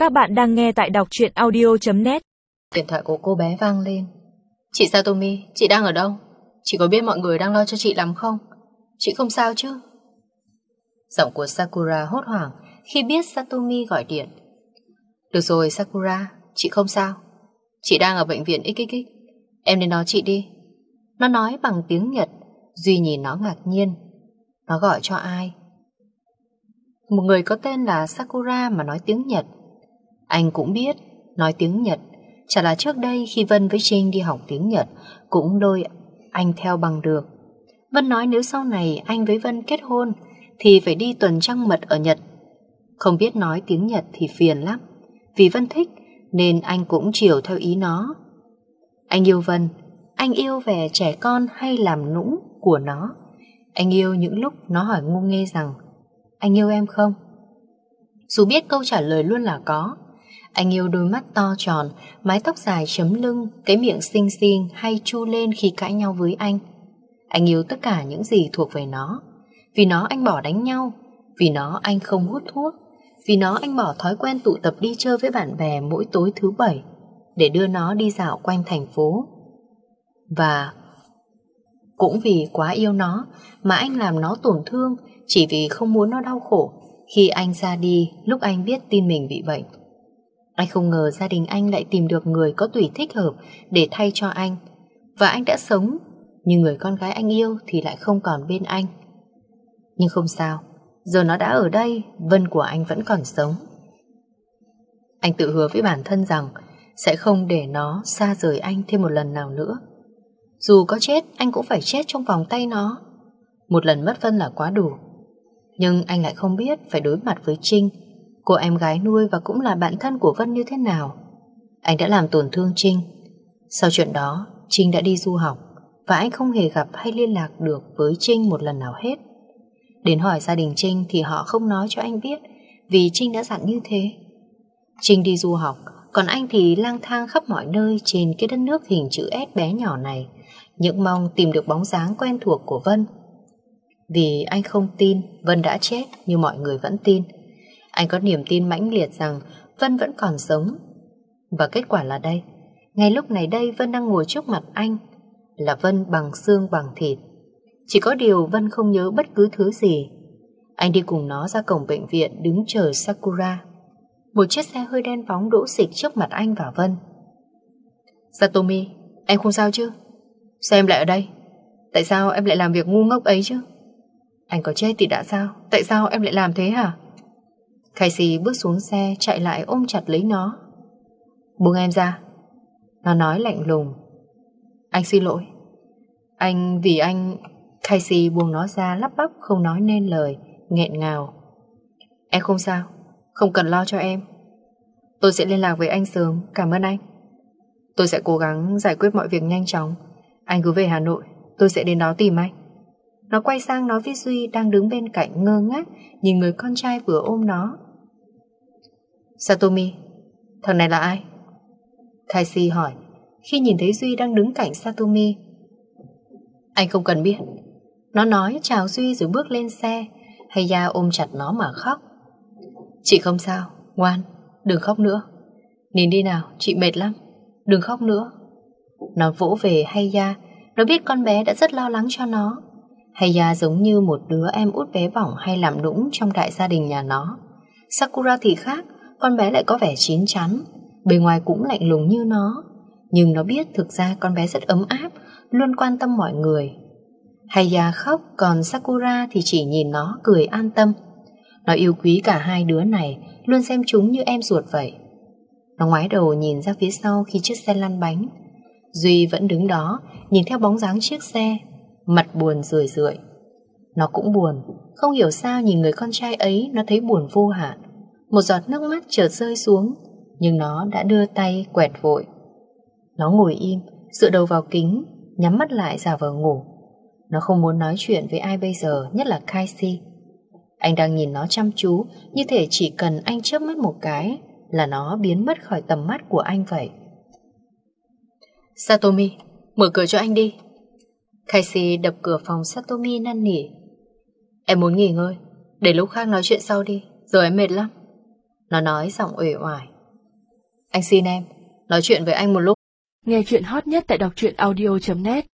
Các bạn đang nghe tại đọc truyện audio.net. Điện thoại của cô bé vang lên. Chị Satomi, chị đang ở đâu? Chị có biết mọi người đang lo cho chị lắm không? Chị không sao chứ? Giọng của Sakura hốt hoảng khi biết Satomi gọi điện. Được rồi Sakura, chị không sao. Chị đang ở bệnh viện XXX. Em đến đón chị đi. Nó nói bằng tiếng Nhật. Duy nhìn nó ngạc nhiên. Nó gọi cho ai? Một người có tên là Sakura mà nói tiếng Nhật. Anh cũng biết nói tiếng Nhật. Chả là trước đây khi Vân với Trinh đi học tiếng Nhật cũng lôi anh theo bằng được. Vân nói nếu sau này anh với Vân kết hôn thì phải đi tuần trăng mật ở Nhật. Không biết nói tiếng Nhật thì phiền lắm. Vì Vân thích nên anh cũng chiều theo ý nó. Anh yêu Vân. Anh yêu vẻ trẻ con hay làm nũng của nó. Anh yêu những lúc nó hỏi ngu nghê rằng anh yêu em không? Dù biết câu trả lời luôn là có. Anh yêu đôi mắt to tròn, mái tóc dài chấm lưng, cái miệng xinh xinh hay chu lên khi cãi nhau với anh. Anh yêu tất cả những gì thuộc về nó. Vì nó anh bỏ đánh nhau. Vì nó anh không hút thuốc. Vì nó anh bỏ thói quen tụ tập đi chơi với bạn bè mỗi tối thứ Bảy để đưa nó đi dạo quanh thành phố. Và cũng vì quá yêu nó mà anh làm nó tổn thương chỉ vì không muốn nó đau khổ khi anh ra đi lúc anh biết tin mình bị bệnh. Anh không ngờ gia đình anh lại tìm được người có tùy thích hợp để thay cho anh. Và anh đã sống, nhưng người con gái anh yêu thì lại không còn bên anh. Nhưng không sao, giờ nó đã ở đây, Vân của anh vẫn còn sống. Anh tự hứa với bản thân rằng sẽ không để nó xa rời anh thêm một lần nào nữa. Dù có chết, anh cũng phải chết trong vòng tay nó. Một lần mất Vân là quá đủ. Nhưng anh lại không biết phải đối mặt với Trinh, cô em gái nuôi và cũng là bạn thân của Vân như thế nào. Anh đã làm tổn thương Trinh. Sau chuyện đó, Trinh đã đi du học và anh không hề gặp hay liên lạc được với Trinh một lần nào hết. Đến hỏi gia đình Trinh thì họ không nói cho anh biết vì Trinh đã dặn như thế. Trinh đi du học, còn anh thì lang thang khắp mọi nơi trên cái đất nước hình chữ S bé nhỏ này, những mong tìm được bóng dáng quen thuộc của Vân. Vì anh không tin Vân đã chết như mọi người vẫn tin. Anh có niềm tin mãnh liệt rằng Vân vẫn còn sống. Và kết quả là đây. Ngay lúc này đây Vân đang ngồi trước mặt anh. Là Vân bằng xương bằng thịt. Chỉ có điều Vân không nhớ bất cứ thứ gì. Anh đi cùng nó ra cổng bệnh viện đứng chờ Sakura. Một chiếc xe hơi đen bóng đỗ xịch trước mặt anh và Vân. Satomi, em không sao chứ? Sao em lại ở đây? Tại sao em lại làm việc ngu ngốc ấy chứ? Anh có chết thì đã sao? Tại sao em lại làm thế hả? Casey bước xuống xe chạy lại ôm chặt lấy nó. Buông em ra. Nó nói lạnh lùng. Anh xin lỗi. Vì anh... Casey buông nó ra lắp bắp không nói nên lời, nghẹn ngào. Em không sao, không cần lo cho em. Tôi sẽ liên lạc với anh sớm, cảm ơn anh. Tôi sẽ cố gắng giải quyết mọi việc nhanh chóng. Anh cứ về Hà Nội, tôi sẽ đến đó tìm anh. Nó quay sang nói với Duy đang đứng bên cạnh ngơ ngác nhìn người con trai vừa ôm nó. Satomi, thằng này là ai? Casey hỏi khi nhìn thấy Duy đang đứng cạnh Satomi. Anh không cần biết. Nó nói chào Duy rồi bước lên xe. Haya ôm chặt nó mà khóc. Chị không sao, ngoan, đừng khóc nữa. Nín đi nào, chị mệt lắm. Đừng khóc nữa. Nó vỗ về Haya. Nó biết con bé đã rất lo lắng cho nó. Haya giống như một đứa em út bé bỏng hay làm nũng trong đại gia đình nhà nó. Sakura thì khác, con bé lại có vẻ chín chắn, bề ngoài cũng lạnh lùng như nó. Nhưng nó biết thực ra con bé rất ấm áp, luôn quan tâm mọi người. Haya khóc, còn Sakura thì chỉ nhìn nó cười an tâm. Nó yêu quý cả hai đứa này, luôn xem chúng như em ruột vậy. Nó ngoái đầu nhìn ra phía sau khi chiếc xe lăn bánh. Duy vẫn đứng đó, nhìn theo bóng dáng chiếc xe, mặt buồn rười rượi. Nó cũng buồn, không hiểu sao nhìn người con trai ấy nó thấy buồn vô hạn. Một giọt nước mắt chợt rơi xuống, nhưng nó đã đưa tay quẹt vội. Nó ngồi im, dựa đầu vào kính, nhắm mắt lại giả vờ ngủ. Nó không muốn nói chuyện với ai bây giờ, nhất là Casey. Anh đang nhìn nó chăm chú, như thể chỉ cần anh chớp mắt một cái là nó biến mất khỏi tầm mắt của anh vậy. Satomi, mở cửa cho anh đi. Casey đập cửa phòng Satomi năn nỉ. Em muốn nghỉ ngơi, để lúc khác nói chuyện sau đi, giờ em mệt lắm. Nó nói giọng uể oải. Anh xin em, nói chuyện với anh một lúc. Nghe chuyện hot nhất tại đọc truyện audio.net